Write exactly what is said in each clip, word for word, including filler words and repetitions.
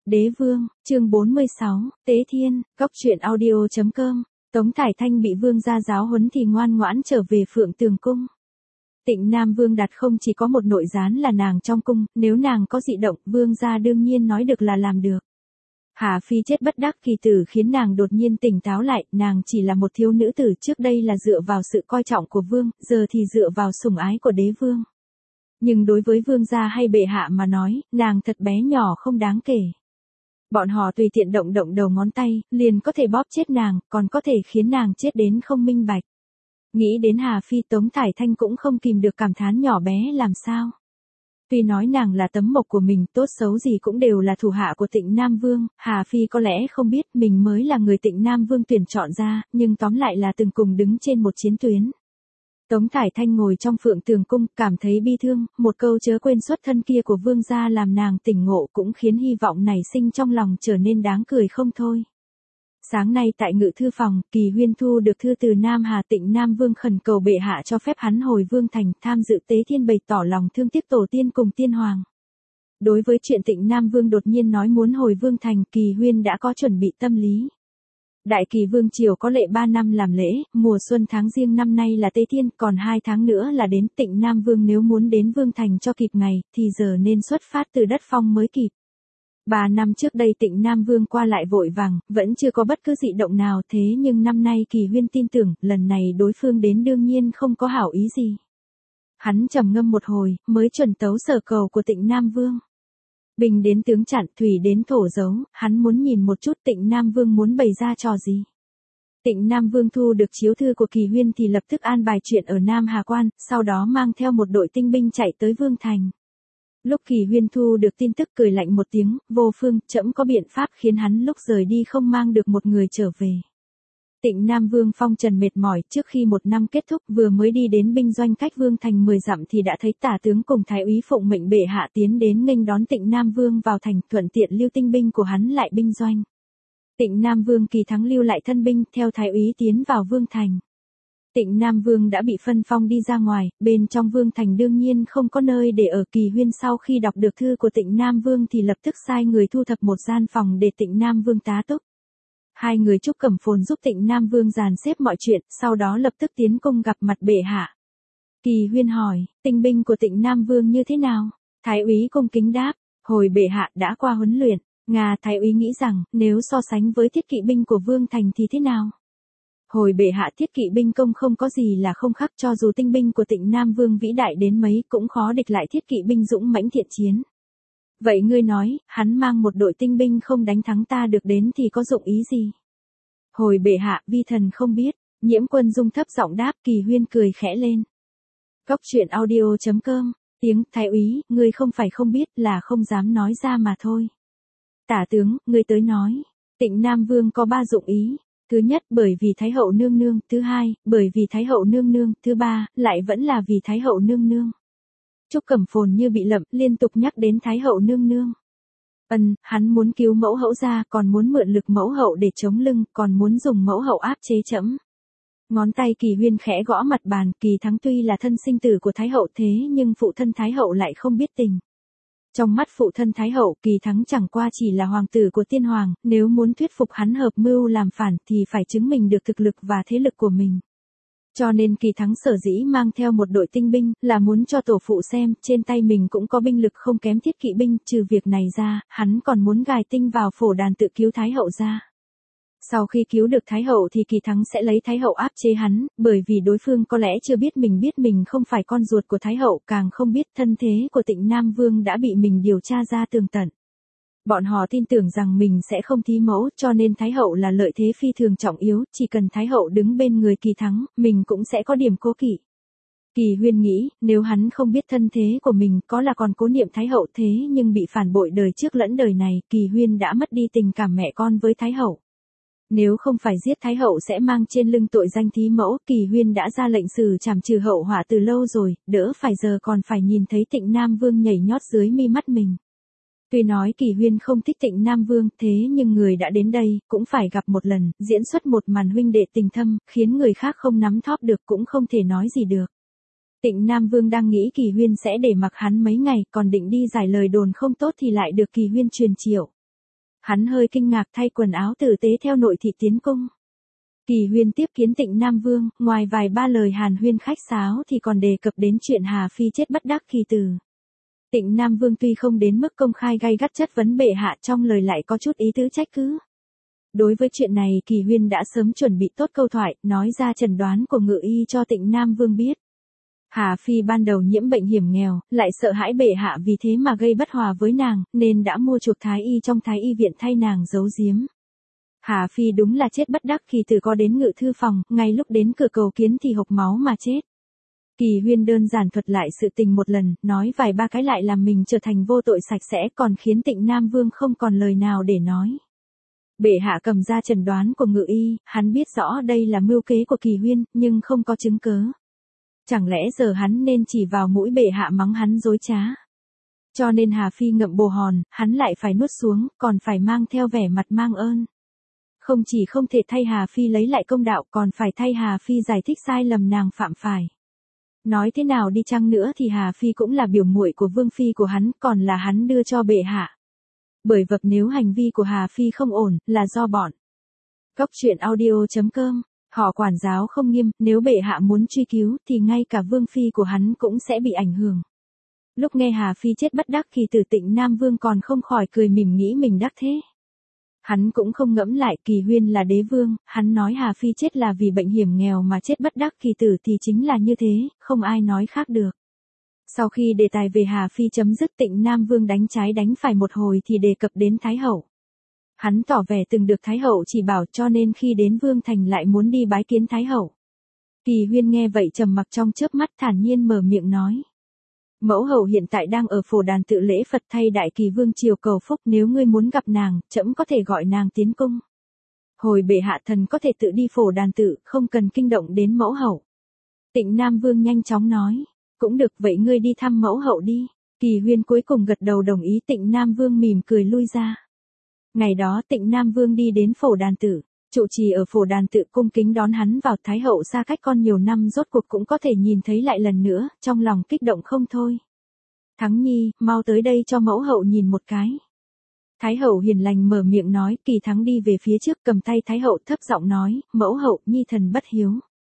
Đế vương, chương bốn mươi sáu, Tế Thiên, Góc truyện audio chấm com. Tống Thải Thanh bị vương gia giáo huấn thì ngoan ngoãn trở về Phượng Tường cung. Tịnh Nam Vương đặt không chỉ có một nội gián là nàng trong cung, nếu nàng có dị động, vương gia đương nhiên nói được là làm được. Hà Phi chết bất đắc kỳ tử khiến nàng đột nhiên tỉnh táo lại, nàng chỉ là một thiếu nữ tử, trước đây là dựa vào sự coi trọng của vương, giờ thì dựa vào sủng ái của đế vương. Nhưng đối với vương gia hay bệ hạ mà nói, nàng thật bé nhỏ không đáng kể. Bọn họ tùy tiện động động đầu ngón tay, liền có thể bóp chết nàng, còn có thể khiến nàng chết đến không minh bạch. Nghĩ đến Hà Phi, Tống Thải Thanh cũng không kìm được cảm thán nhỏ bé làm sao. Tuy nói nàng là tấm mộc của mình, tốt xấu gì cũng đều là thủ hạ của Tịnh Nam Vương, Hà Phi có lẽ không biết mình mới là người Tịnh Nam Vương tuyển chọn ra, nhưng tóm lại là từng cùng đứng trên một chiến tuyến. Tống Thải Thanh ngồi trong Phượng Tường cung, cảm thấy bi thương, một câu chớ quên xuất thân kia của vương gia làm nàng tỉnh ngộ, cũng khiến hy vọng nảy sinh trong lòng trở nên đáng cười không thôi. Sáng nay tại ngự thư phòng, Kỳ Huyên thu được thư từ Nam Hà, Tịnh Nam Vương khẩn cầu bệ hạ cho phép hắn hồi vương thành tham dự tế thiên, bày tỏ lòng thương tiếc tổ tiên cùng tiên hoàng. Đối với chuyện Tịnh Nam Vương đột nhiên nói muốn hồi vương thành, Kỳ Huyên đã có chuẩn bị tâm lý. Đại Kỳ Vương triều có lệ ba năm làm lễ, mùa xuân tháng Giêng năm nay là Tế Thiên, còn hai tháng nữa là đến. Tịnh Nam Vương nếu muốn đến vương thành cho kịp ngày, thì giờ nên xuất phát từ đất phong mới kịp. Ba năm trước đây Tịnh Nam Vương qua lại vội vàng, vẫn chưa có bất cứ dị động nào, thế nhưng năm nay Kỳ Huyên tin tưởng, lần này đối phương đến đương nhiên không có hảo ý gì. Hắn trầm ngâm một hồi, mới chuẩn tấu sở cầu của Tịnh Nam Vương. Bình đến tướng chặn, thủy đến thổ dấu, hắn muốn nhìn một chút Tịnh Nam Vương muốn bày ra trò gì. Tịnh Nam Vương thu được chiếu thư của Kỳ Huyên thì lập tức an bài chuyện ở Nam Hà Quan, sau đó mang theo một đội tinh binh chạy tới vương thành. Lúc Kỳ Huyên thu được tin tức cười lạnh một tiếng, vô phương, trẫm có biện pháp khiến hắn lúc rời đi không mang được một người trở về. Tịnh Nam Vương phong trần mệt mỏi, trước khi một năm kết thúc vừa mới đi đến binh doanh cách vương thành mười dặm thì đã thấy tả tướng cùng thái úy phụng mệnh bệ hạ tiến đến nghênh đón Tịnh Nam Vương vào thành, thuận tiện lưu tinh binh của hắn lại binh doanh. Tịnh Nam Vương Kỳ Thắng lưu lại thân binh theo thái úy tiến vào vương thành. Tịnh Nam Vương đã bị phân phong đi ra ngoài, bên trong vương thành đương nhiên không có nơi để ở. Kỳ Huyên sau khi đọc được thư của Tịnh Nam Vương thì lập tức sai người thu thập một gian phòng để Tịnh Nam Vương tá túc. Hai người Trúc Cẩm Phồn giúp Tịnh Nam Vương dàn xếp mọi chuyện, sau đó lập tức tiến cung gặp mặt bệ hạ. Kỳ Huyên hỏi, tinh binh của Tịnh Nam Vương như thế nào? Thái úy cung kính đáp, hồi bệ hạ đã qua huấn luyện. Ngà thái úy nghĩ rằng, nếu so sánh với thiết kỵ binh của vương thành thì thế nào? Hồi bệ hạ, thiết kỵ binh công không có gì là không khác, cho dù tinh binh của Tịnh Nam Vương vĩ đại đến mấy cũng khó địch lại thiết kỵ binh dũng mãnh thiện chiến. Vậy ngươi nói, hắn mang một đội tinh binh không đánh thắng ta được đến thì có dụng ý gì? Hồi bệ hạ, vi thần không biết. Nhiễm Quân Dung thấp giọng đáp. Kỳ Huyên cười khẽ lên. Góc truyện audio chấm com. Tiếng, thái úy, ngươi không phải không biết, là không dám nói ra mà thôi. Tả tướng, ngươi tới nói. Tịnh Nam Vương có ba dụng ý. Thứ nhất, bởi vì Thái hậu nương nương, thứ hai, bởi vì Thái hậu nương nương, thứ ba, lại vẫn là vì Thái hậu nương nương. Trúc Cẩm Phồn như bị lậm, liên tục nhắc đến Thái hậu nương nương. Ân, hắn muốn cứu mẫu hậu ra, còn muốn mượn lực mẫu hậu để chống lưng, còn muốn dùng mẫu hậu áp chế trẫm. Ngón tay Kỳ Huyên khẽ gõ mặt bàn. Kỳ Thắng tuy là thân sinh tử của Thái hậu thế nhưng phụ thân Thái hậu lại không biết tình. Trong mắt phụ thân Thái hậu, Kỳ Thắng chẳng qua chỉ là hoàng tử của tiên hoàng, nếu muốn thuyết phục hắn hợp mưu làm phản thì phải chứng minh được thực lực và thế lực của mình. Cho nên Kỳ Thắng sở dĩ mang theo một đội tinh binh, là muốn cho tổ phụ xem, trên tay mình cũng có binh lực không kém thiết kỵ binh, trừ việc này ra, hắn còn muốn gài tinh vào phổ đàn tự cứu Thái hậu ra. Sau khi cứu được Thái hậu thì Kỳ Thắng sẽ lấy Thái hậu áp chế hắn, bởi vì đối phương có lẽ chưa biết mình biết mình không phải con ruột của Thái hậu, càng không biết thân thế của Tịnh Nam Vương đã bị mình điều tra ra tường tận. Bọn họ tin tưởng rằng mình sẽ không thí mẫu, cho nên Thái hậu là lợi thế phi thường trọng yếu, chỉ cần Thái hậu đứng bên người Kỳ Thắng, mình cũng sẽ có điểm cố kỵ. Kỳ Huyên nghĩ, nếu hắn không biết thân thế của mình, có là còn cố niệm Thái hậu thế nhưng bị phản bội đời trước lẫn đời này, Kỳ Huyên đã mất đi tình cảm mẹ con với Thái hậu. Nếu không phải giết Thái hậu sẽ mang trên lưng tội danh thí mẫu, Kỳ Huyên đã ra lệnh xử trảm trừ hậu họa từ lâu rồi, đỡ phải giờ còn phải nhìn thấy Tịnh Nam Vương nhảy nhót dưới mi mắt mình. Tuy nói Kỳ Huyên không thích Tịnh Nam Vương, thế nhưng người đã đến đây, cũng phải gặp một lần, diễn xuất một màn huynh đệ tình thâm, khiến người khác không nắm thóp được cũng không thể nói gì được. Tịnh Nam Vương đang nghĩ Kỳ Huyên sẽ để mặc hắn mấy ngày, còn định đi giải lời đồn không tốt thì lại được Kỳ Huyên truyền triệu. Hắn hơi kinh ngạc thay quần áo tử tế theo nội thị tiến cung. Kỳ Huyên tiếp kiến Tịnh Nam Vương, ngoài vài ba lời hàn huyên khách sáo thì còn đề cập đến chuyện Hà Phi chết bất đắc kỳ tử. Tịnh Nam Vương tuy không đến mức công khai gay gắt chất vấn bệ hạ, trong lời lại có chút ý tứ trách cứ. Đối với chuyện này Kỳ Huyên đã sớm chuẩn bị tốt câu thoại, nói ra chẩn đoán của ngự y cho Tịnh Nam Vương biết. Hà Phi ban đầu nhiễm bệnh hiểm nghèo, lại sợ hãi bệ hạ vì thế mà gây bất hòa với nàng, nên đã mua chuộc thái y trong thái y viện thay nàng giấu giếm. Hà Phi đúng là chết bất đắc kỳ tử, có đến ngự thư phòng, ngay lúc đến cửa cầu kiến thì hộc máu mà chết. Kỳ Huyên đơn giản thuật lại sự tình một lần, nói vài ba cái lại làm mình trở thành vô tội sạch sẽ, còn khiến Tịnh Nam Vương không còn lời nào để nói. Bệ hạ cầm ra chẩn đoán của ngự y, hắn biết rõ đây là mưu kế của Kỳ Huyên, nhưng không có chứng cớ. Chẳng lẽ giờ hắn nên chỉ vào mũi bệ hạ mắng hắn dối trá. Cho nên Hà Phi ngậm bồ hòn, hắn lại phải nuốt xuống, còn phải mang theo vẻ mặt mang ơn. Không chỉ không thể thay Hà Phi lấy lại công đạo, còn phải thay Hà Phi giải thích sai lầm nàng phạm phải. Nói thế nào đi chăng nữa thì Hà Phi cũng là biểu muội của Vương Phi của hắn, còn là hắn đưa cho bệ hạ. Bởi vậy nếu hành vi của Hà Phi không ổn, là do bọn Cóc Truyện Audio chấm com, họ quản giáo không nghiêm, nếu bệ hạ muốn truy cứu thì ngay cả Vương Phi của hắn cũng sẽ bị ảnh hưởng. Lúc nghe Hà Phi chết bất đắc kỳ tử, Tịnh Nam Vương còn không khỏi cười mỉm nghĩ mình đắc thế. Hắn cũng không ngẫm lại Kỳ Huyên là đế vương, hắn nói Hà Phi chết là vì bệnh hiểm nghèo mà chết bất đắc kỳ tử thì chính là như thế, không ai nói khác được. Sau khi đề tài về Hà Phi chấm dứt, Tịnh Nam Vương đánh trái đánh phải một hồi thì đề cập đến Thái Hậu. Hắn tỏ vẻ từng được Thái Hậu chỉ bảo cho nên khi đến Vương Thành lại muốn đi bái kiến Thái Hậu. Kỳ Huyên nghe vậy trầm mặc trong chớp mắt, thản nhiên mở miệng nói. Mẫu hậu hiện tại đang ở phổ đàn tự lễ Phật thay Đại Kỳ Vương triều cầu phúc, nếu ngươi muốn gặp nàng, trẫm có thể gọi nàng tiến cung. Hồi bệ hạ thần có thể tự đi phổ đàn tự, không cần kinh động đến mẫu hậu. Tịnh Nam Vương nhanh chóng nói. Cũng được, vậy ngươi đi thăm mẫu hậu đi. Kỳ Huyên cuối cùng gật đầu đồng ý. Tịnh Nam Vương mỉm cười lui ra. Ngày đó Tịnh Nam Vương đi đến phổ đàn tự, trụ trì ở phổ đàn tự cung kính đón hắn vào. Thái hậu xa cách con nhiều năm rốt cuộc cũng có thể nhìn thấy lại lần nữa, trong lòng kích động không thôi. Thắng Nhi, mau tới đây cho mẫu hậu nhìn một cái. Thái hậu hiền lành mở miệng nói. Kỳ Thắng đi về phía trước cầm tay Thái hậu thấp giọng nói, mẫu hậu, Nhi thần bất hiếu.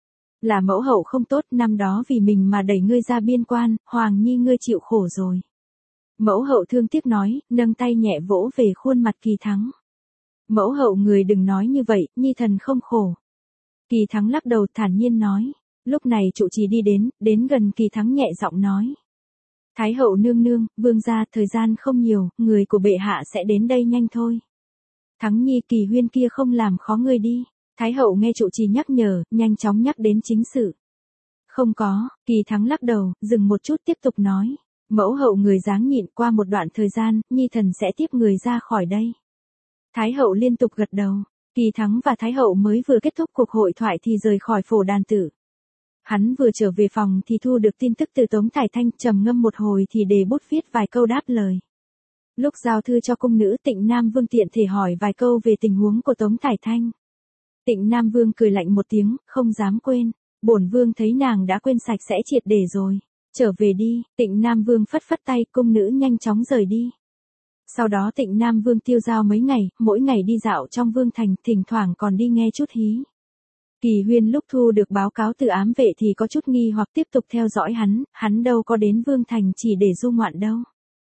Là mẫu hậu không tốt, năm đó vì mình mà đẩy ngươi ra biên quan, Hoàng Nhi ngươi chịu khổ rồi. Mẫu hậu thương tiếc nói, nâng tay nhẹ vỗ về khuôn mặt Kỳ Thắng. Mẫu hậu người đừng nói như vậy, Nhi thần không khổ. Kỳ Thắng lắc đầu thản nhiên nói. Lúc này trụ trì đi đến, đến gần Kỳ Thắng nhẹ giọng nói. Thái hậu nương nương, vương gia, thời gian không nhiều, người của bệ hạ sẽ đến đây nhanh thôi. Thắng Nhi, Kỳ Huyên kia không làm khó ngươi đi. Thái hậu nghe trụ trì nhắc nhở, nhanh chóng nhắc đến chính sự. Không có, Kỳ Thắng lắc đầu, dừng một chút tiếp tục nói. Mẫu hậu người dáng nhịn, qua một đoạn thời gian, Nhi thần sẽ tiếp người ra khỏi đây. Thái hậu liên tục gật đầu. Kỳ Thắng và Thái hậu mới vừa kết thúc cuộc hội thoại thì rời khỏi phổ đàn tử. Hắn vừa trở về phòng thì thu được tin tức từ Tống Thải Thanh, trầm ngâm một hồi thì đề bút viết vài câu đáp lời. Lúc giao thư cho cung nữ, Tịnh Nam Vương tiện thể hỏi vài câu về tình huống của Tống Thải Thanh. Tịnh Nam Vương cười lạnh một tiếng, không dám quên. Bổn vương thấy nàng đã quên sạch sẽ triệt để rồi. Trở về đi. Tịnh Nam Vương phất phất tay, cung nữ nhanh chóng rời đi. Sau đó Tịnh Nam Vương tiêu dao mấy ngày, mỗi ngày đi dạo trong vương thành, thỉnh thoảng còn đi nghe chút hí. Kỳ Huyên lúc thu được báo cáo từ ám vệ thì có chút nghi hoặc tiếp tục theo dõi hắn, hắn đâu có đến vương thành chỉ để du ngoạn đâu.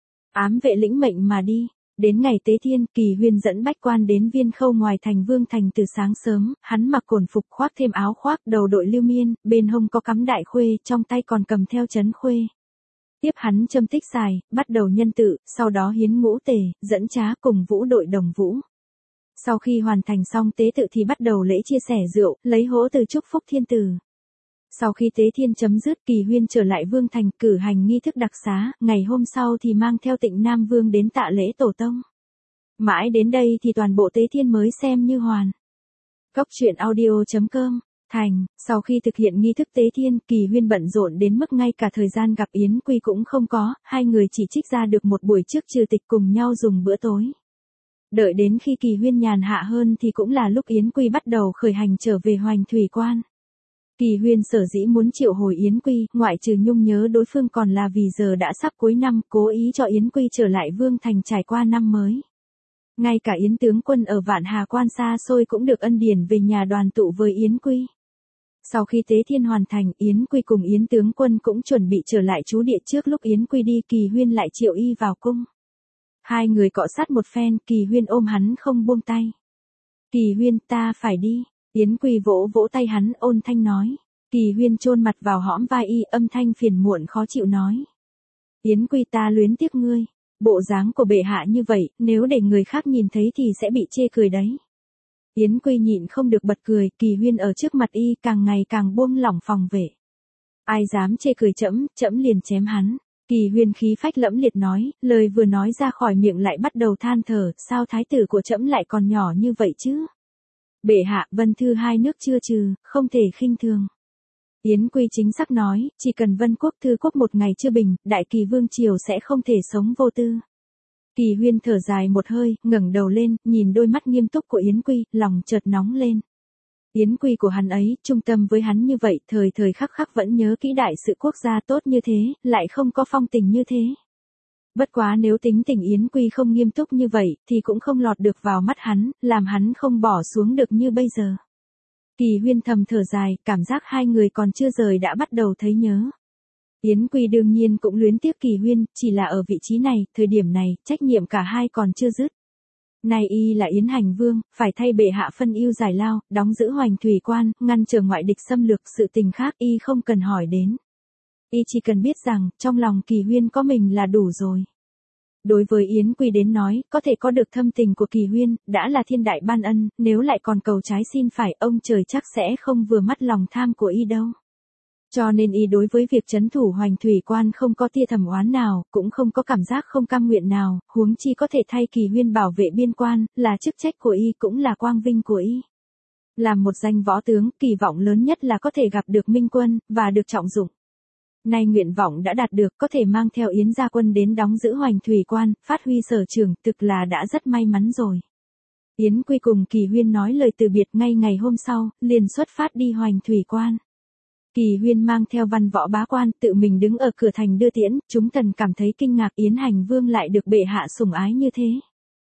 Ám vệ lĩnh mệnh mà đi. Đến ngày Tế Thiên, Kỳ Huyên dẫn bách quan đến Viên Khâu ngoài thành vương thành từ sáng sớm, hắn mặc cổn phục khoác thêm áo khoác, đầu đội lưu miên, bên hông có cắm đại khuê, trong tay còn cầm theo trấn khuê. Tiếp hắn châm tích xài, bắt đầu nhân tự, sau đó hiến ngũ tề, dẫn trá cùng vũ đội đồng vũ. Sau khi hoàn thành xong tế tự thì bắt đầu lễ chia sẻ rượu, lấy hỗ từ chúc phúc thiên tử. Sau khi Tế Thiên chấm dứt, Kỳ Huyên trở lại vương thành cử hành nghi thức đặc xá, ngày hôm sau thì mang theo Tịnh Nam Vương đến tạ lễ tổ tông. Mãi đến đây thì toàn bộ Tế Thiên mới xem như hoàn. Cóc Truyện Audio chấm com, thành, sau khi thực hiện nghi thức Tế Thiên, Kỳ Huyên bận rộn đến mức ngay cả thời gian gặp Yến Quy cũng không có, hai người chỉ trích ra được một buổi trước trừ tịch cùng nhau dùng bữa tối. Đợi đến khi Kỳ Huyên nhàn hạ hơn thì cũng là lúc Yến Quy bắt đầu khởi hành trở về Hoành Thủy Quan. Kỳ Huyên sở dĩ muốn triệu hồi Yến Quy, ngoại trừ nhung nhớ đối phương còn là vì giờ đã sắp cuối năm, cố ý cho Yến Quy trở lại vương thành trải qua năm mới. Ngay cả Yến tướng quân ở Vạn Hà Quan xa xôi cũng được ân điển về nhà đoàn tụ với Yến Quy. Sau khi tế thiên hoàn thành, Yến Quy cùng Yến tướng quân cũng chuẩn bị trở lại trú địa. Trước lúc Yến Quy đi, Kỳ Huyên lại triệu y vào cung. Hai người cọ sát một phen, Kỳ Huyên ôm hắn không buông tay. Kỳ Huyên, ta phải đi. Yến Quy vỗ vỗ tay hắn, ôn thanh nói. Kỳ Huyên chôn mặt vào hõm vai y, âm thanh phiền muộn khó chịu nói. Yến Quy, ta luyến tiếc ngươi. Bộ dáng của bệ hạ như vậy, nếu để người khác nhìn thấy thì sẽ bị chê cười đấy. Yến Quy nhịn không được bật cười. Kỳ Huyên ở trước mặt y càng ngày càng buông lỏng phòng vệ. Ai dám chê cười trẫm, trẫm liền chém hắn. Kỳ Huyên khí phách lẫm liệt nói, lời vừa nói ra khỏi miệng lại bắt đầu than thở, sao thái tử của trẫm lại còn nhỏ như vậy chứ? Bệ hạ, Vân Thư hai nước chưa trừ, không thể khinh thường. Yến Quy chính xác nói, chỉ cần Vân Quốc Thư Quốc một ngày chưa bình, Đại Kỳ Vương Triều sẽ không thể sống vô tư. Kỳ Huyên thở dài một hơi, ngẩng đầu lên, nhìn đôi mắt nghiêm túc của Yến Quy, lòng chợt nóng lên. Yến Quy của hắn ấy, trung tâm với hắn như vậy, thời thời khắc khắc vẫn nhớ kỹ đại sự quốc gia tốt như thế, lại không có phong tình như thế. Bất quá nếu tính tình Yến Quy không nghiêm túc như vậy, thì cũng không lọt được vào mắt hắn, làm hắn không bỏ xuống được như bây giờ. Kỳ Huyên thầm thở dài, cảm giác hai người còn chưa rời đã bắt đầu thấy nhớ. Yến Quy đương nhiên cũng luyến tiếc Kỳ Huyên, chỉ là ở vị trí này, thời điểm này, trách nhiệm cả hai còn chưa dứt. Nay y là Yến Hành Vương, phải thay bệ hạ phân ưu giải lao, đóng giữ Hoành Thủy Quan, ngăn trở ngoại địch xâm lược, sự tình khác y không cần hỏi đến. Y chỉ cần biết rằng, trong lòng Kỳ Huyên có mình là đủ rồi. Đối với Yến Quy đến nói, có thể có được thâm tình của Kỳ Huyên, đã là thiên đại ban ân, nếu lại còn cầu trái xin phải, ông trời chắc sẽ không vừa mắt lòng tham của y đâu. Cho nên y đối với việc trấn thủ Hoành Thủy Quan không có tia thầm oán nào, cũng không có cảm giác không cam nguyện nào, huống chi có thể thay Kỳ Huyên bảo vệ biên quan, là chức trách của y cũng là quang vinh của y. Làm một danh võ tướng, kỳ vọng lớn nhất là có thể gặp được Minh Quân, và được trọng dụng. Nay nguyện vọng đã đạt được, có thể mang theo Yến gia quân đến đóng giữ Hoành Thủy Quan, phát huy sở trường, thực là đã rất may mắn rồi. Yến Quy cùng Kỳ Huyên nói lời từ biệt, ngay ngày hôm sau, liền xuất phát đi Hoành Thủy Quan. Kỳ Huyên mang theo văn võ bá quan, tự mình đứng ở cửa thành đưa tiễn, chúng thần cảm thấy kinh ngạc, Yến Hành Vương lại được bệ hạ sủng ái như thế.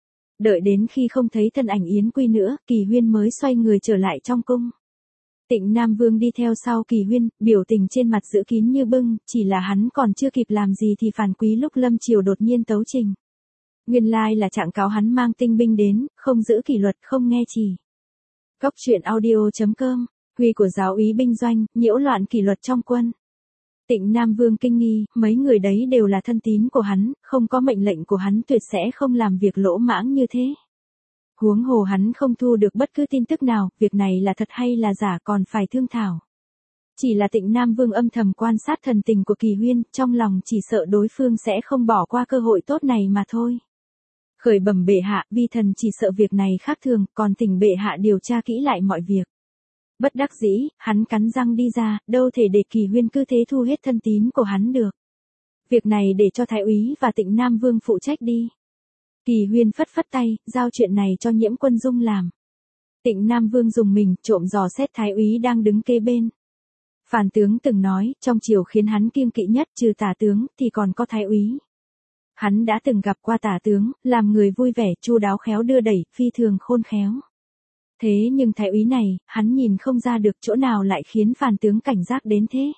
Đợi đến khi không thấy thân ảnh Yến Quy nữa, Kỳ Huyên mới xoay người trở lại trong cung. Tịnh Nam Vương đi theo sau Kỳ Huyên, biểu tình trên mặt giữ kín như bưng, chỉ là hắn còn chưa kịp làm gì thì Phàn Quý lúc lâm triều đột nhiên tấu trình. Nguyên lai là trạng cáo hắn mang tinh binh đến, không giữ kỷ luật, không nghe chỉ. Góc truyện audio chấm com, quy của giáo úy binh doanh, nhiễu loạn kỷ luật trong quân. Tịnh Nam Vương kinh nghi, mấy người đấy đều là thân tín của hắn, không có mệnh lệnh của hắn tuyệt sẽ không làm việc lỗ mãng như thế. Huống hồ hắn không thu được bất cứ tin tức nào, việc này là thật hay là giả còn phải thương thảo. Chỉ là Tịnh Nam Vương âm thầm quan sát thần tình của Kỳ Huyên, trong lòng chỉ sợ đối phương sẽ không bỏ qua cơ hội tốt này mà thôi. Khởi bẩm bệ hạ, vi thần chỉ sợ việc này khác thường, còn thỉnh bệ hạ điều tra kỹ lại mọi việc. Bất đắc dĩ, hắn cắn răng đi ra, đâu thể để Kỳ Huyên cứ thế thu hết thân tín của hắn được. Việc này để cho Thái úy và Tịnh Nam Vương phụ trách đi. Kỳ Huyên phất phất tay, giao chuyện này cho Nhiễm Quân Dung làm. Tịnh Nam Vương dùng mình, trộm dò xét Thái úy đang đứng kế bên. Phàn tướng từng nói, trong triều khiến hắn kiêng kỵ nhất trừ Tả tướng, thì còn có Thái úy. Hắn đã từng gặp qua Tả tướng, làm người vui vẻ, chu đáo khéo đưa đẩy, phi thường khôn khéo. Thế nhưng Thái úy này, hắn nhìn không ra được chỗ nào lại khiến Phàn tướng cảnh giác đến thế.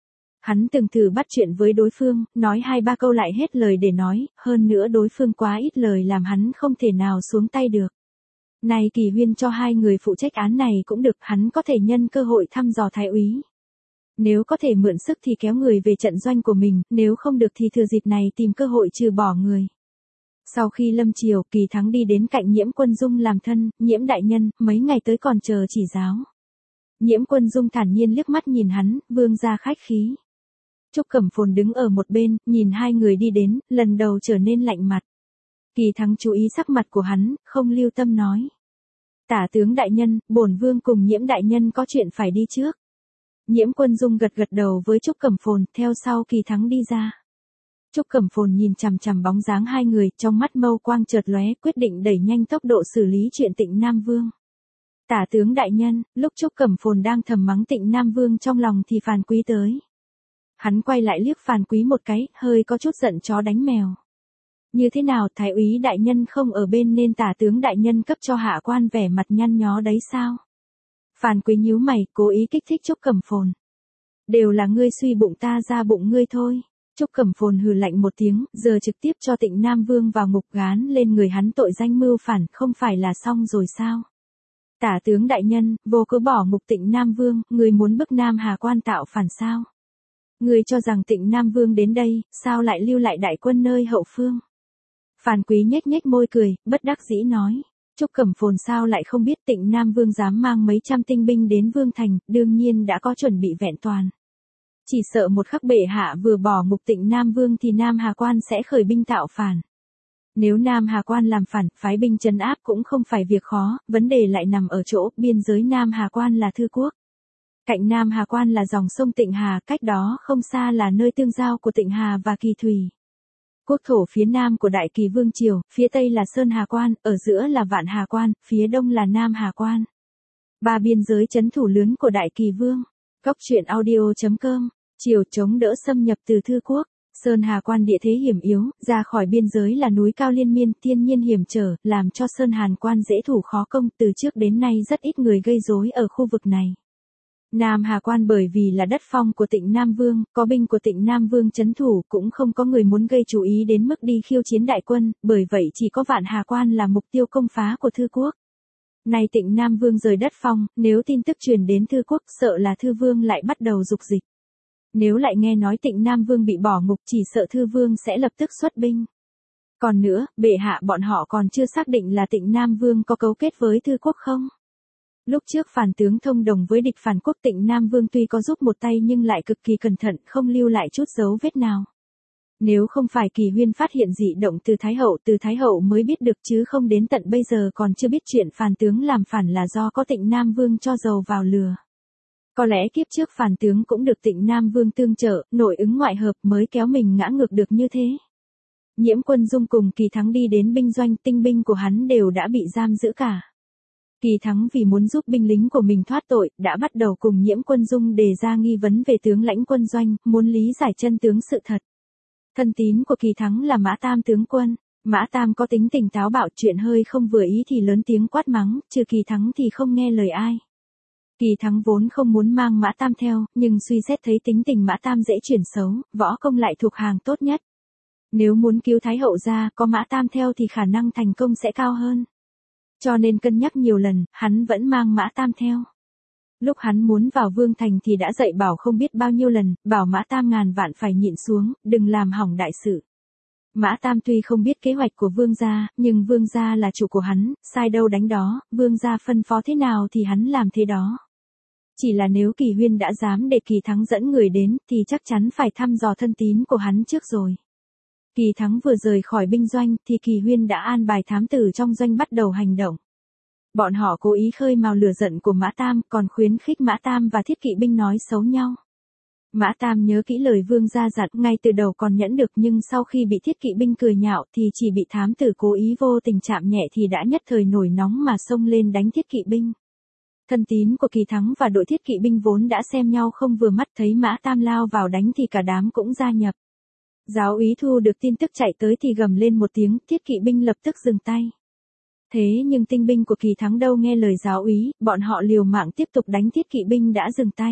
Hắn từng thử bắt chuyện với đối phương, nói hai ba câu lại hết lời để nói, hơn nữa đối phương quá ít lời làm hắn không thể nào xuống tay được. Này Kỳ Huyên cho hai người phụ trách án này cũng được, hắn có thể nhân cơ hội thăm dò Thái úy. Nếu có thể mượn sức thì kéo người về trận doanh của mình, nếu không được thì thừa dịp này tìm cơ hội trừ bỏ người. Sau khi lâm triều, Kỳ Thắng đi đến cạnh Nhiễm Quân Dung làm thân, Nhiễm đại nhân, mấy ngày tới còn chờ chỉ giáo. Nhiễm Quân Dung thản nhiên liếc mắt nhìn hắn, vương gia khách khí. Trúc Cẩm Phồn đứng ở một bên, nhìn hai người đi đến, lần đầu trở nên lạnh mặt. Kỳ Thắng chú ý sắc mặt của hắn, không lưu tâm nói. Tả tướng đại nhân, bổn vương cùng Nhiễm đại nhân có chuyện phải đi trước. Nhiễm Quân Dung gật gật đầu với Trúc Cẩm Phồn, theo sau Kỳ Thắng đi ra. Trúc Cẩm Phồn nhìn chằm chằm bóng dáng hai người, trong mắt mâu quang chợt lóe, quyết định đẩy nhanh tốc độ xử lý chuyện Tịnh Nam Vương. Tả tướng đại nhân, lúc Trúc Cẩm Phồn đang thầm mắng Tịnh Nam Vương trong lòng thì Phàn Quý tới. Hắn quay lại liếc Phàn Quý một cái, hơi có chút giận chó đánh mèo. Như thế nào, thái úy đại nhân không ở bên nên tả tướng đại nhân cấp cho hạ quan vẻ mặt nhăn nhó đấy sao? Phan Quý nhíu mày, cố ý kích thích Trúc Cẩm Phồn. Đều là ngươi suy bụng ta ra bụng ngươi thôi. Trúc Cẩm Phồn hừ lạnh một tiếng, giờ trực tiếp cho Tịnh Nam Vương vào ngục gán lên người hắn tội danh mưu phản, không phải là xong rồi sao? Tả tướng đại nhân, vô cớ bỏ ngục Tịnh Nam Vương, người muốn bức Nam Hà quan tạo phản sao? Người cho rằng Tịnh Nam Vương đến đây, sao lại lưu lại đại quân nơi hậu phương? Phan Quý nhếch nhếch môi cười, bất đắc dĩ nói. Trúc Cẩm Phồn sao lại không biết Tịnh Nam Vương dám mang mấy trăm tinh binh đến Vương Thành, đương nhiên đã có chuẩn bị vẹn toàn. Chỉ sợ một khắc bệ hạ vừa bỏ ngục Tịnh Nam Vương thì Nam Hà quan sẽ khởi binh tạo phản. Nếu Nam Hà quan làm phản, phái binh trấn áp cũng không phải việc khó, vấn đề lại nằm ở chỗ biên giới Nam Hà quan là Thư Quốc. Cạnh Nam Hà quan là dòng sông Tịnh Hà, cách đó không xa là nơi tương giao của Tịnh Hà và Kỳ Thủy. Quốc thổ phía nam của Đại Kỳ Vương Triều, phía tây là Sơn Hà quan, ở giữa là Vạn Hà quan, phía đông là Nam Hà quan. Ba biên giới trấn thủ lớn của Đại Kỳ Vương. Góc truyện audio chấm com, triều chống đỡ xâm nhập từ Thư Quốc. Sơn Hà quan địa thế hiểm yếu, ra khỏi biên giới là núi cao liên miên, thiên nhiên hiểm trở, làm cho Sơn Hàn quan dễ thủ khó công, từ trước đến nay rất ít người gây rối ở khu vực này. Nam Hà quan bởi vì là đất phong của Tịnh Nam Vương, có binh của Tịnh Nam Vương trấn thủ, cũng không có người muốn gây chú ý đến mức đi khiêu chiến đại quân, bởi vậy chỉ có Vạn Hà quan là mục tiêu công phá của Thư Quốc. Nay Tịnh Nam Vương rời đất phong, nếu tin tức truyền đến Thư Quốc, sợ là Thư Vương lại bắt đầu dục dịch. Nếu lại nghe nói Tịnh Nam Vương bị bỏ ngục, chỉ sợ Thư Vương sẽ lập tức xuất binh. Còn nữa, bệ hạ bọn họ còn chưa xác định là Tịnh Nam Vương có cấu kết với Thư Quốc không? Lúc trước phản tướng thông đồng với địch phản quốc Tịnh Nam Vương tuy có giúp một tay nhưng lại cực kỳ cẩn thận, không lưu lại chút dấu vết nào. Nếu không phải Kỳ Huyên phát hiện dị động từ Thái Hậu, từ Thái Hậu mới biết được chứ không đến tận bây giờ còn chưa biết chuyện phản tướng làm phản là do có Tịnh Nam Vương cho dầu vào lừa. Có lẽ kiếp trước phản tướng cũng được Tịnh Nam Vương tương trợ, nội ứng ngoại hợp mới kéo mình ngã ngược được như thế. Nhiễm Quân Dung cùng Kỳ Thắng đi đến binh doanh, tinh binh của hắn đều đã bị giam giữ cả. Kỳ Thắng vì muốn giúp binh lính của mình thoát tội, đã bắt đầu cùng Nhiễm Quân Dung đề ra nghi vấn về tướng lãnh quân doanh, muốn lý giải chân tướng sự thật. Thân tín của Kỳ Thắng là Mã Tam tướng quân. Mã Tam có tính tình táo bạo, chuyện hơi không vừa ý thì lớn tiếng quát mắng, trừ Kỳ Thắng thì không nghe lời ai. Kỳ Thắng vốn không muốn mang Mã Tam theo, nhưng suy xét thấy tính tình Mã Tam dễ chuyển xấu, võ công lại thuộc hàng tốt nhất. Nếu muốn cứu Thái Hậu ra, có Mã Tam theo thì khả năng thành công sẽ cao hơn. Cho nên cân nhắc nhiều lần, hắn vẫn mang Mã Tam theo. Lúc hắn muốn vào Vương Thành thì đã dạy bảo không biết bao nhiêu lần, bảo Mã Tam ngàn vạn phải nhịn xuống, đừng làm hỏng đại sự. Mã Tam tuy không biết kế hoạch của Vương gia, nhưng Vương gia là chủ của hắn, sai đâu đánh đó, Vương gia phân phó thế nào thì hắn làm thế đó. Chỉ là nếu Kỳ Huyên đã dám để Kỳ Thắng dẫn người đến, thì chắc chắn phải thăm dò thân tín của hắn trước rồi. Kỳ Thắng vừa rời khỏi binh doanh, thì Kỳ Huyên đã an bài thám tử trong doanh bắt đầu hành động. Bọn họ cố ý khơi mào lửa giận của Mã Tam, còn khuyến khích Mã Tam và thiết kỵ binh nói xấu nhau. Mã Tam nhớ kỹ lời Vương gia dặn, ngay từ đầu còn nhẫn được nhưng sau khi bị thiết kỵ binh cười nhạo thì chỉ bị thám tử cố ý vô tình chạm nhẹ thì đã nhất thời nổi nóng mà xông lên đánh thiết kỵ binh. Thân tín của Kỳ Thắng và đội thiết kỵ binh vốn đã xem nhau không vừa mắt, thấy Mã Tam lao vào đánh thì cả đám cũng gia nhập. Giáo úy Thu được tin tức chạy tới thì gầm lên một tiếng, thiết kỵ binh lập tức dừng tay. Thế nhưng tinh binh của Kỳ Thắng đâu nghe lời giáo úy, bọn họ liều mạng tiếp tục đánh thiết kỵ binh đã dừng tay.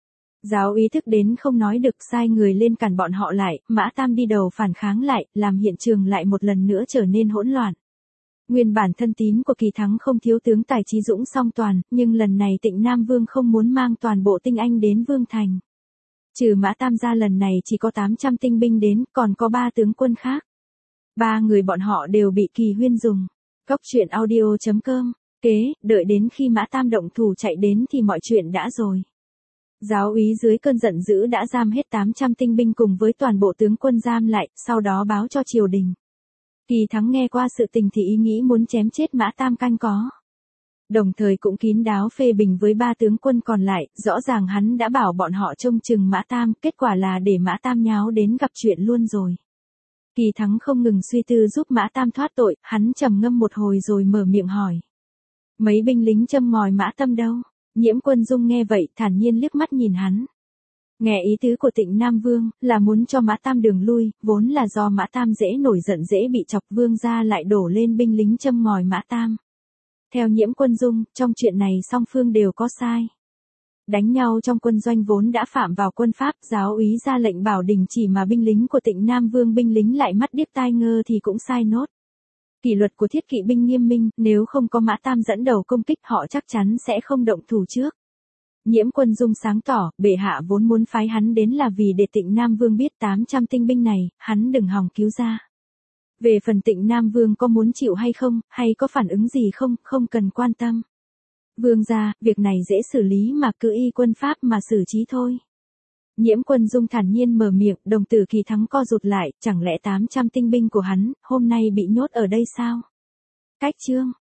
Giáo úy thức đến không nói được, sai người lên cản bọn họ lại, Mã Tam đi đầu phản kháng lại, làm hiện trường lại một lần nữa trở nên hỗn loạn. Nguyên bản thân tín của Kỳ Thắng không thiếu tướng tài trí dũng song toàn, nhưng lần này Tịnh Nam Vương không muốn mang toàn bộ tinh anh đến Vương Thành. Trừ Mã Tam ra lần này chỉ có tám trăm tinh binh đến, còn có ba tướng quân khác. Ba người bọn họ đều bị Kỳ Huyên dùng. Góc truyện audio chấm com, kế, đợi đến khi Mã Tam động thủ chạy đến thì mọi chuyện đã rồi. Giáo úy dưới cơn giận dữ đã giam hết tám trăm tinh binh cùng với toàn bộ tướng quân giam lại, sau đó báo cho triều đình. Kỳ Thắng nghe qua sự tình thì ý nghĩ muốn chém chết Mã Tam canh có. Đồng thời cũng kín đáo phê bình với ba tướng quân còn lại, rõ ràng hắn đã bảo bọn họ trông chừng Mã Tam, kết quả là để Mã Tam nháo đến gặp chuyện luôn rồi. Kỳ Thắng không ngừng suy tư giúp Mã Tam thoát tội, hắn trầm ngâm một hồi rồi mở miệng hỏi. Mấy binh lính châm ngòi Mã Tam đâu? Nhiễm Quân Dung nghe vậy thản nhiên liếc mắt nhìn hắn. Nghe ý tứ của Tịnh Nam Vương, là muốn cho Mã Tam đường lui, vốn là do Mã Tam dễ nổi giận dễ bị chọc, vương gia lại đổ lên binh lính châm ngòi Mã Tam. Theo Nhiễm Quân Dung, trong chuyện này song phương đều có sai. Đánh nhau trong quân doanh vốn đã phạm vào quân pháp, giáo úy ra lệnh bảo đình chỉ mà binh lính của Tịnh Nam Vương binh lính lại mắt điếc tai ngơ thì cũng sai nốt. Kỷ luật của thiết kỵ binh nghiêm minh, nếu không có Mã Tam dẫn đầu công kích họ chắc chắn sẽ không động thủ trước. Nhiễm Quân Dung sáng tỏ, bệ hạ vốn muốn phái hắn đến là vì để Tịnh Nam Vương biết tám trăm tinh binh này, hắn đừng hòng cứu ra. Về phần Tịnh Nam Vương có muốn chịu hay không, hay có phản ứng gì không, không cần quan tâm. Vương gia, việc này dễ xử lý mà cứ y quân pháp mà xử trí thôi. Nhiễm Quân Dung thản nhiên mở miệng, đồng tử Kỳ Thắng co rụt lại, chẳng lẽ tám trăm tinh binh của hắn, hôm nay bị nhốt ở đây sao? Cách chương.